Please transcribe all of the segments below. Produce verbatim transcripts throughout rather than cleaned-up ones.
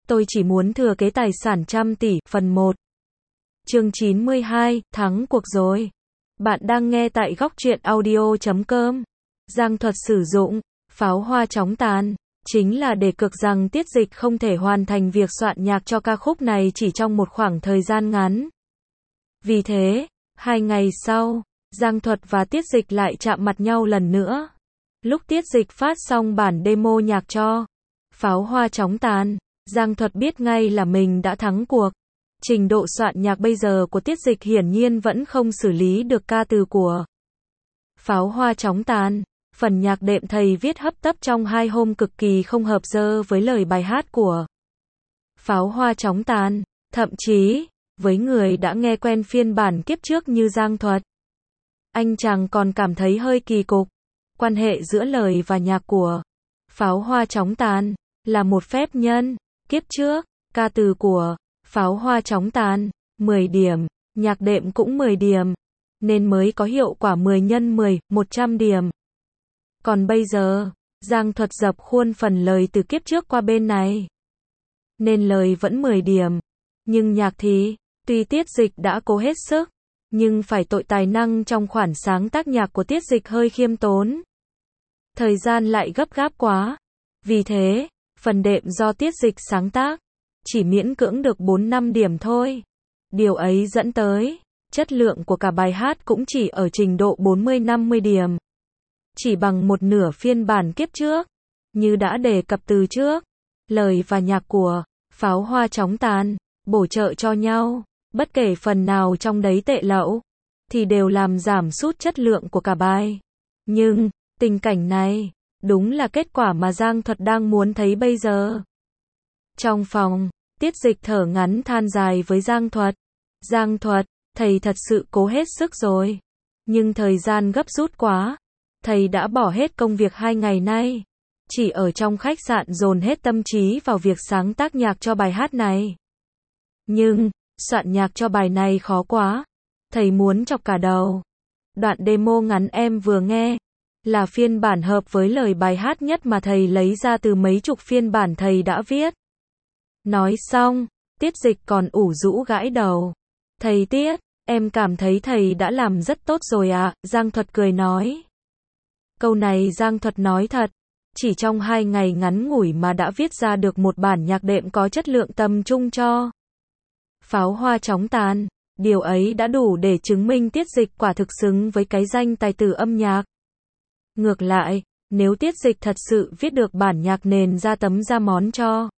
Tôi chỉ muốn thừa kế tài sản trăm tỷ, phần một. Chương chín mươi hai, thắng cuộc rồi. Bạn đang nghe tại góc truyện audio chấm com. Giang Thuật sử dụng pháo hoa chóng tàn, chính là để cực rằng Tiết Dịch không thể hoàn thành việc soạn nhạc cho ca khúc này chỉ trong một khoảng thời gian ngắn. Vì thế, hai ngày sau, Giang Thuật và Tiết Dịch lại chạm mặt nhau lần nữa. Lúc Tiết Dịch phát xong bản demo nhạc cho pháo hoa chóng tàn, Giang Thuật biết ngay là mình đã thắng cuộc. Trình độ soạn nhạc bây giờ của Tiết Dịch hiển nhiên vẫn không xử lý được ca từ của pháo hoa chóng tàn. Phần nhạc đệm thầy viết hấp tấp trong hai hôm cực kỳ không hợp dơ với lời bài hát của pháo hoa chóng tàn. Thậm chí, với người đã nghe quen phiên bản kiếp trước như Giang Thuật, anh chàng còn cảm thấy hơi kỳ cục. Quan hệ giữa lời và nhạc của pháo hoa chóng tàn là một phép nhân. Kiếp trước, ca từ của pháo hoa chóng tàn, mười điểm, nhạc đệm cũng mười điểm, nên mới có hiệu quả mười nhân mười, một trăm điểm. Còn bây giờ, Giang Thuật dập khuôn phần lời từ kiếp trước qua bên này, nên lời vẫn mười điểm. Nhưng nhạc thì, tuy Tiết Dịch đã cố hết sức, nhưng phải tội tài năng trong khoản sáng tác nhạc của Tiết Dịch hơi khiêm tốn. Thời gian lại gấp gáp quá. Vì thế, phần đệm do Tiết Dịch sáng tác chỉ miễn cưỡng được bốn năm điểm thôi. Điều ấy dẫn tới chất lượng của cả bài hát cũng chỉ ở trình độ bốn mươi năm mươi điểm, chỉ bằng một nửa phiên bản kiếp trước. Như đã đề cập từ trước, lời và nhạc của pháo hoa chóng tàn bổ trợ cho nhau, bất kể phần nào trong đấy tệ lậu thì đều làm giảm sút chất lượng của cả bài. Nhưng tình cảnh này đúng là kết quả mà Giang Thuật đang muốn thấy bây giờ. Trong phòng, Tiết Dịch thở ngắn than dài với Giang Thuật. Giang Thuật, thầy thật sự cố hết sức rồi. Nhưng thời gian gấp rút quá. Thầy đã bỏ hết công việc hai ngày nay. Chỉ ở trong khách sạn dồn hết tâm trí vào việc sáng tác nhạc cho bài hát này. Nhưng, soạn nhạc cho bài này khó quá. Thầy muốn chọc cả đầu. Đoạn demo ngắn em vừa nghe là phiên bản hợp với lời bài hát nhất mà thầy lấy ra từ mấy chục phiên bản thầy đã viết. Nói xong, Tiết Dịch còn ủ rũ gãi đầu. Thầy Tiết, em cảm thấy thầy đã làm rất tốt rồi ạ, Giang Thuật cười nói. Câu này Giang Thuật nói thật. Chỉ trong hai ngày ngắn ngủi mà đã viết ra được một bản nhạc đệm có chất lượng tầm trung cho pháo hoa chóng tàn. Điều ấy đã đủ để chứng minh Tiết Dịch quả thực xứng với cái danh tài tử âm nhạc. Ngược lại, nếu Tiết Dịch thật sự viết được bản nhạc nền ra tấm ra món cho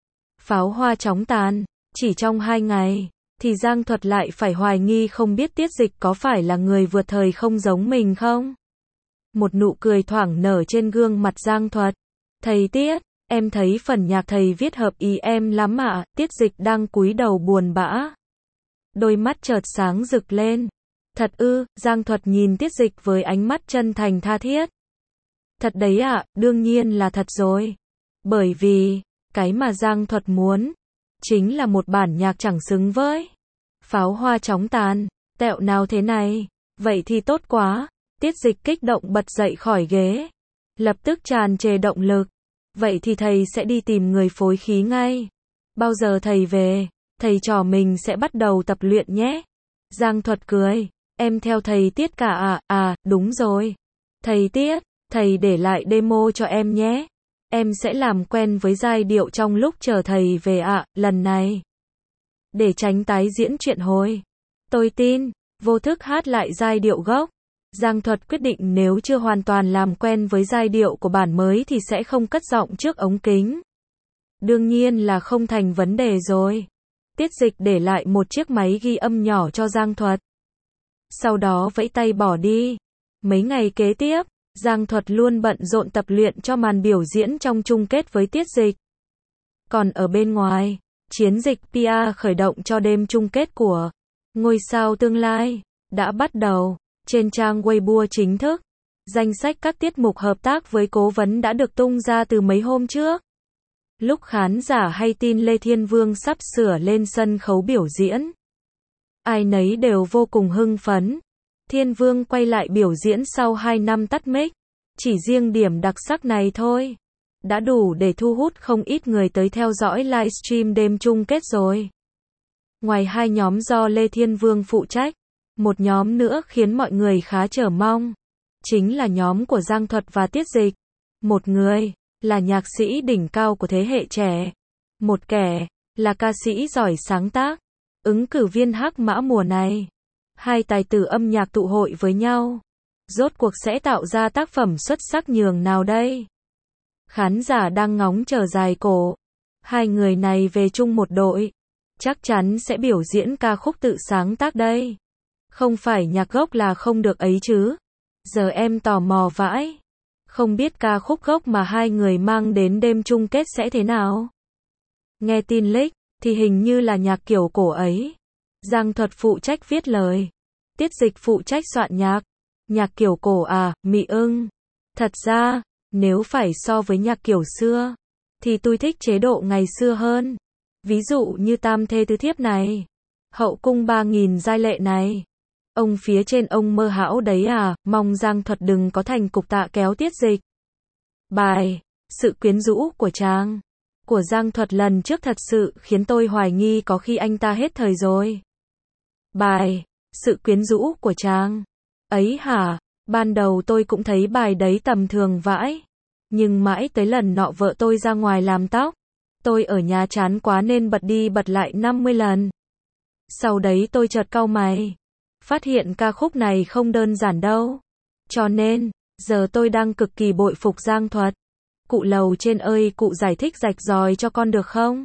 pháo hoa chóng tàn, chỉ trong hai ngày, thì Giang Thuật lại phải hoài nghi không biết Tiết Dịch có phải là người vượt thời không giống mình không? Một nụ cười thoảng nở trên gương mặt Giang Thuật. Thầy Tiết, em thấy phần nhạc thầy viết hợp ý em lắm ạ. Tiết Dịch đang cúi đầu buồn bã. Đôi mắt chợt sáng rực lên. Thật ư? Giang Thuật nhìn Tiết Dịch với ánh mắt chân thành tha thiết. Thật đấy ạ, đương nhiên là thật rồi. Bởi vì, cái mà Giang Thuật muốn, chính là một bản nhạc chẳng xứng với pháo hoa chóng tàn. Tẹo nào thế này? Vậy thì tốt quá. Tiết Dịch kích động bật dậy khỏi ghế. Lập tức tràn trề động lực. Vậy thì thầy sẽ đi tìm người phối khí ngay. Bao giờ thầy về, thầy trò mình sẽ bắt đầu tập luyện nhé. Giang Thuật cười. Em theo thầy Tiết cả à? À, đúng rồi. Thầy Tiết, thầy để lại demo cho em nhé. Em sẽ làm quen với giai điệu trong lúc chờ thầy về ạ, lần này. Để tránh tái diễn chuyện hồi. Tôi tin, vô thức hát lại giai điệu gốc. Giang Thuật quyết định nếu chưa hoàn toàn làm quen với giai điệu của bản mới thì sẽ không cất giọng trước ống kính. Đương nhiên là không thành vấn đề rồi. Tiết Dịch để lại một chiếc máy ghi âm nhỏ cho Giang Thuật. Sau đó vẫy tay bỏ đi. Mấy ngày kế tiếp, Giang Thuật luôn bận rộn tập luyện cho màn biểu diễn trong chung kết với Tiết Dịch. Còn ở bên ngoài, chiến dịch pê e khởi động cho đêm chung kết của Ngôi sao tương lai đã bắt đầu. Trên trang Weibo chính thức, danh sách các tiết mục hợp tác với cố vấn đã được tung ra từ mấy hôm trước. Lúc khán giả hay tin Lê Thiên Vương sắp sửa lên sân khấu biểu diễn, ai nấy đều vô cùng hưng phấn. Thiên Vương quay lại biểu diễn sau hai năm tắt mic. Chỉ riêng điểm đặc sắc này thôi, đã đủ để thu hút không ít người tới theo dõi livestream đêm chung kết rồi. Ngoài hai nhóm do Lê Thiên Vương phụ trách, một nhóm nữa khiến mọi người khá chờ mong, chính là nhóm của Giang Thuật và Tiết Dịch. Một người là nhạc sĩ đỉnh cao của thế hệ trẻ, một kẻ là ca sĩ giỏi sáng tác, ứng cử viên Hắc Mã mùa này. Hai tài tử âm nhạc tụ hội với nhau, rốt cuộc sẽ tạo ra tác phẩm xuất sắc nhường nào đây? Khán giả đang ngóng chờ dài cổ. Hai người này về chung một đội, chắc chắn sẽ biểu diễn ca khúc tự sáng tác đây. Không phải nhạc gốc là không được ấy chứ. Giờ em tò mò vãi. Không biết ca khúc gốc mà hai người mang đến đêm chung kết sẽ thế nào? Nghe tin leak, thì hình như là nhạc kiểu cổ ấy. Giang Thuật phụ trách viết lời, Tiết Dịch phụ trách soạn nhạc. Nhạc kiểu cổ à, Mị ưng. Thật ra, nếu phải so với nhạc kiểu xưa, thì tôi thích chế độ ngày xưa hơn. Ví dụ như Tam Thê Tứ Thiếp này, Hậu Cung Ba Nghìn Giai Lệ này. Ông phía trên ông mơ hão đấy à, mong Giang Thuật đừng có thành cục tạ kéo Tiết Dịch. Bài Sự Quyến Rũ của Chàng của Giang Thuật lần trước thật sự khiến tôi hoài nghi có khi anh ta hết thời rồi. Bài Sự Quyến Rũ của Chàng ấy hả? Ban đầu tôi cũng thấy bài đấy tầm thường vãi. Nhưng mãi tới lần nọ vợ tôi ra ngoài làm tóc, tôi ở nhà chán quá nên bật đi bật lại năm mươi lần. Sau đấy tôi chợt cau mày, phát hiện ca khúc này không đơn giản đâu. Cho nên, giờ tôi đang cực kỳ bội phục Giang Thuật. Cụ lầu trên ơi, cụ giải thích rạch ròi cho con được không?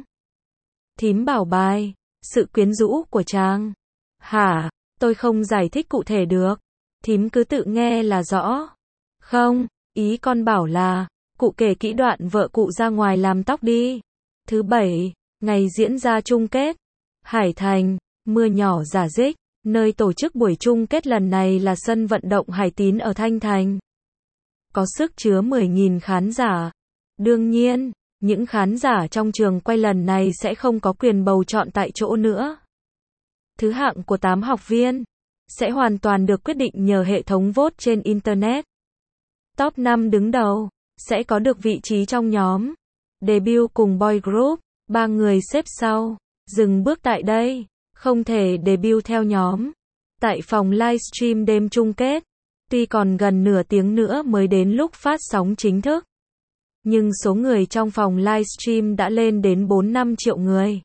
Thím bảo bài Sự Quyến Rũ của Chàng. Hả? Tôi không giải thích cụ thể được. Thím cứ tự nghe là rõ. Không, ý con bảo là, cụ kể kỹ đoạn vợ cụ ra ngoài làm tóc đi. Thứ bảy, ngày diễn ra chung kết. Hải Thành, mưa nhỏ rả rích. Nơi tổ chức buổi chung kết lần này là sân vận động Hải Tín ở Thanh Thành. Có sức chứa mười nghìn khán giả. Đương nhiên, những khán giả trong trường quay lần này sẽ không có quyền bầu chọn tại chỗ nữa. Thứ hạng của tám học viên sẽ hoàn toàn được quyết định nhờ hệ thống vote trên Internet. Top năm đứng đầu sẽ có được vị trí trong nhóm debut cùng boy group. Ba người xếp sau dừng bước tại đây, không thể debut theo nhóm. Tại phòng livestream đêm chung kết, tuy còn gần nửa tiếng nữa mới đến lúc phát sóng chính thức, nhưng số người trong phòng livestream đã lên đến bốn năm triệu người.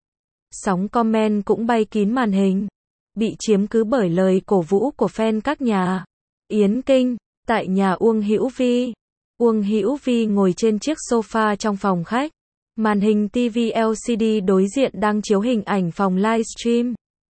Sóng comment cũng bay kín màn hình, bị chiếm cứ bởi lời cổ vũ của fan các nhà. Yến Kinh, tại nhà Uông Hữu Vi. Uông Hữu Vi ngồi trên chiếc sofa trong phòng khách. Màn hình ti vi lờ xê đê đối diện đang chiếu hình ảnh phòng livestream.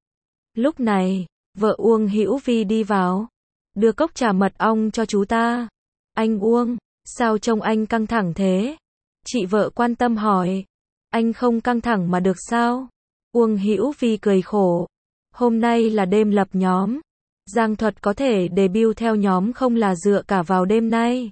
Lúc này, vợ Uông Hữu Vi đi vào. Đưa cốc trà mật ong cho chú ta. Anh Uông, sao trông anh căng thẳng thế? Chị vợ quan tâm hỏi. Anh không căng thẳng mà được sao? Uông Hữu Vi cười khổ. Hôm nay là đêm lập nhóm. Giang Thuật có thể debut theo nhóm không là dựa cả vào đêm nay.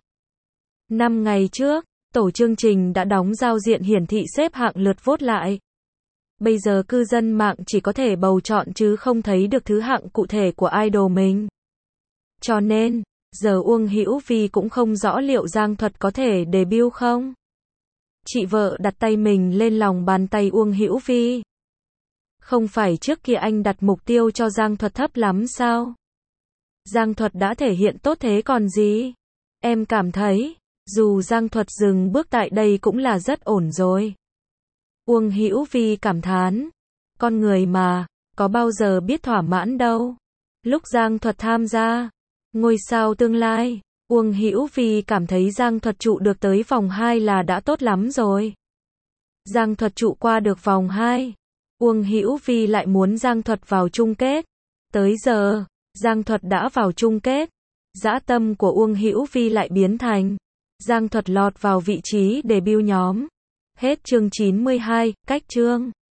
Năm ngày trước, tổ chương trình đã đóng giao diện hiển thị xếp hạng lượt vote lại. Bây giờ cư dân mạng chỉ có thể bầu chọn chứ không thấy được thứ hạng cụ thể của idol mình. Cho nên, giờ Uông Hữu Vi cũng không rõ liệu Giang Thuật có thể debut không. Chị vợ đặt tay mình lên lòng bàn tay Uông Hữu Vi. Không phải trước kia anh đặt mục tiêu cho Giang Thuật thấp lắm sao? Giang Thuật đã thể hiện tốt thế còn gì? Em cảm thấy, dù Giang Thuật dừng bước tại đây cũng là rất ổn rồi. Uông Hữu Vi cảm thán. Con người mà, có bao giờ biết thỏa mãn đâu. Lúc Giang Thuật tham gia Ngôi Sao Tương Lai, Uông Hữu Vi cảm thấy Giang Thuật trụ được tới vòng hai là đã tốt lắm rồi. Giang Thuật trụ qua được vòng hai, Uông Hữu Vi lại muốn Giang Thuật vào chung kết. Tới giờ, Giang Thuật đã vào chung kết. Dã tâm của Uông Hữu Vi lại biến thành Giang Thuật lọt vào vị trí debut nhóm. Hết chương chín mươi hai, cách chương.